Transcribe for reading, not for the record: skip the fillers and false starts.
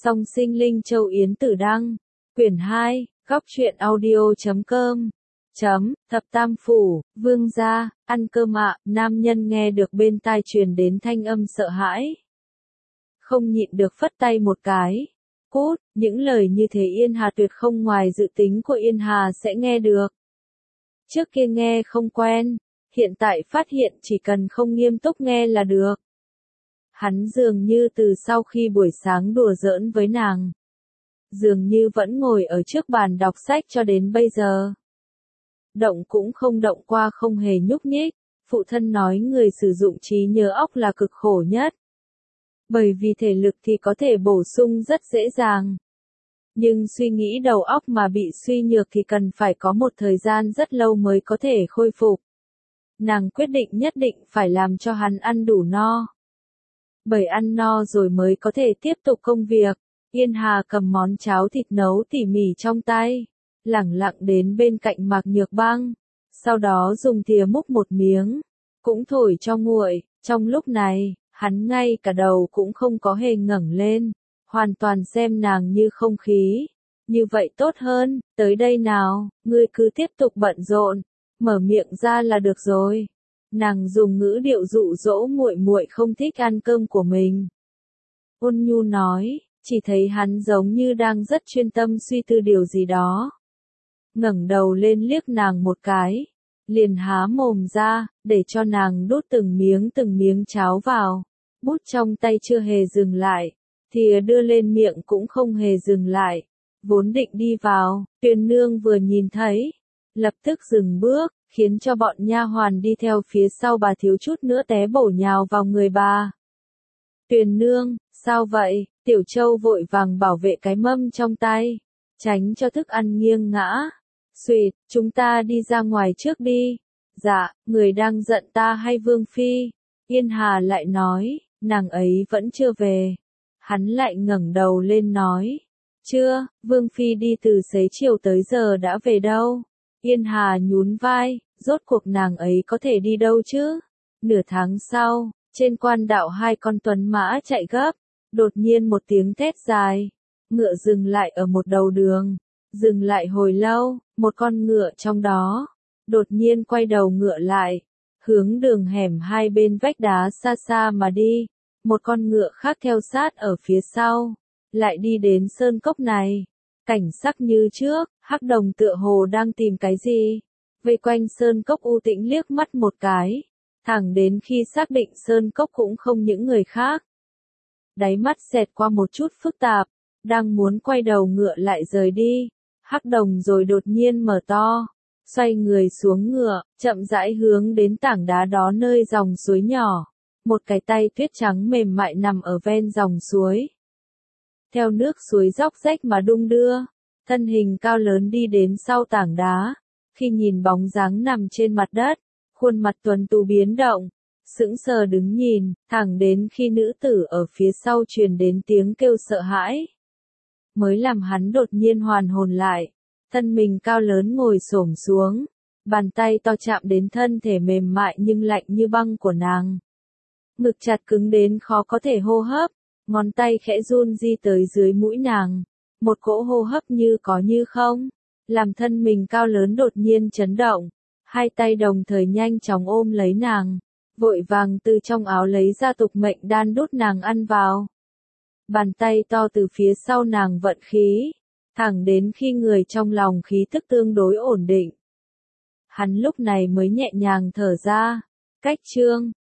Song Sinh Linh Châu Yến Tử Đăng, quyển 2, góc truyện audio.com. Thập Tam Phủ, Vương gia, ăn cơm ạ. Nam nhân nghe được bên tai truyền đến thanh âm sợ hãi. Không nhịn được phất tay một cái. Cút, những lời như thế Yên Hà tuyệt không ngoài dự tính của Yên Hà sẽ nghe được. Trước kia nghe không quen, hiện tại phát hiện chỉ cần không nghiêm túc nghe là được. Hắn dường như từ sau khi buổi sáng đùa giỡn với nàng, dường như vẫn ngồi ở trước bàn đọc sách cho đến bây giờ. Động cũng không động qua, không hề nhúc nhích. Phụ thân nói người sử dụng trí nhớ óc là cực khổ nhất. Bởi vì thể lực thì có thể bổ sung rất dễ dàng. Nhưng suy nghĩ đầu óc mà bị suy nhược thì cần phải có một thời gian rất lâu mới có thể khôi phục. Nàng quyết định nhất định phải làm cho hắn ăn đủ no. Bởi ăn no rồi mới có thể tiếp tục công việc. Yên Hà cầm món cháo thịt nấu tỉ mỉ trong tay, lẳng lặng đến bên cạnh Mạc Nhược Băng, sau đó dùng thìa múc một miếng, cũng thổi cho nguội. Trong lúc này, hắn ngay cả đầu cũng không có hề ngẩng lên, hoàn toàn xem nàng như không khí. Như vậy tốt hơn, tới đây nào, ngươi cứ tiếp tục bận rộn, mở miệng ra là được rồi. Nàng dùng ngữ điệu dụ dỗ muội muội không thích ăn cơm của mình. Ôn nhu nói, chỉ thấy hắn giống như đang rất chuyên tâm suy tư điều gì đó. Ngẩng đầu lên liếc nàng một cái, liền há mồm ra, để cho nàng đút từng miếng cháo vào. Bút trong tay chưa hề dừng lại, thìa đưa lên miệng cũng không hề dừng lại. Vốn định đi vào, Tuyền nương vừa nhìn thấy, lập tức dừng bước, khiến cho bọn nha hoàn đi theo phía sau bà thiếu chút nữa té bổ nhào vào người bà. Tuyền nương, sao vậy? Tiểu Châu vội vàng bảo vệ cái mâm trong tay, tránh cho thức ăn nghiêng ngã. Xuyệt, chúng ta đi ra ngoài trước đi. Dạ, người đang giận ta hay Vương Phi? Yên Hà lại nói, nàng ấy vẫn chưa về. Hắn lại ngẩng đầu lên nói, chưa, Vương Phi đi từ xế chiều tới giờ đã về đâu? Yên Hà nhún vai, rốt cuộc nàng ấy có thể đi đâu chứ? Nửa tháng sau, trên quan đạo hai con tuấn mã chạy gấp, đột nhiên một tiếng thét dài, ngựa dừng lại ở một đầu đường, dừng lại hồi lâu, một con ngựa trong đó, đột nhiên quay đầu ngựa lại, hướng đường hẻm hai bên vách đá xa xa mà đi, một con ngựa khác theo sát ở phía sau, lại đi đến sơn cốc này. Cảnh sắc như trước, Hắc Đồng tựa hồ đang tìm cái gì, vây quanh sơn cốc u tĩnh liếc mắt một cái, thẳng đến khi xác định sơn cốc cũng không những người khác. Đáy mắt xẹt qua một chút phức tạp, đang muốn quay đầu ngựa lại rời đi, Hắc Đồng rồi đột nhiên mở to, xoay người xuống ngựa, chậm rãi hướng đến tảng đá đó nơi dòng suối nhỏ, một cái tay tuyết trắng mềm mại nằm ở ven dòng suối. Theo nước suối róc rách mà đung đưa, thân hình cao lớn đi đến sau tảng đá, khi nhìn bóng dáng nằm trên mặt đất, khuôn mặt tuấn tú biến động, sững sờ đứng nhìn, thẳng đến khi nữ tử ở phía sau truyền đến tiếng kêu sợ hãi, mới làm hắn đột nhiên hoàn hồn lại, thân mình cao lớn ngồi xổm xuống, bàn tay to chạm đến thân thể mềm mại nhưng lạnh như băng của nàng. Ngực chặt cứng đến khó có thể hô hấp, ngón tay khẽ run di tới dưới mũi nàng, một cỗ hô hấp như có như không, làm thân mình cao lớn đột nhiên chấn động, hai tay đồng thời nhanh chóng ôm lấy nàng, vội vàng từ trong áo lấy ra tục mệnh đan đút nàng ăn vào. Bàn tay to từ phía sau nàng vận khí, thẳng đến khi người trong lòng khí tức tương đối ổn định. Hắn lúc này mới nhẹ nhàng thở ra. Cách chương